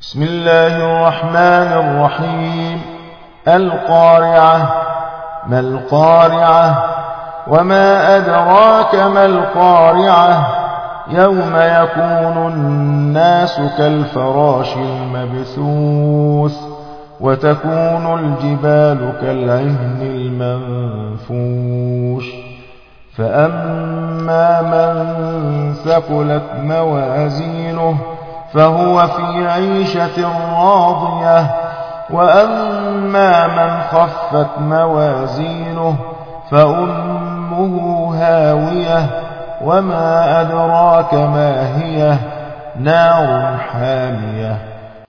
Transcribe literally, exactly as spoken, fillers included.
بسم الله الرحمن الرحيم. القارعة. ما القارعة؟ وما أدراك ما القارعة؟ يوم يكون الناس كالفراش المبثوث وتكون الجبال كالعهن المنفوش فأما من ثقلت موازينه فهو في عيشة راضية وأما من خفت موازينه فأمه هاوية وما أدراك ما هي نار حامية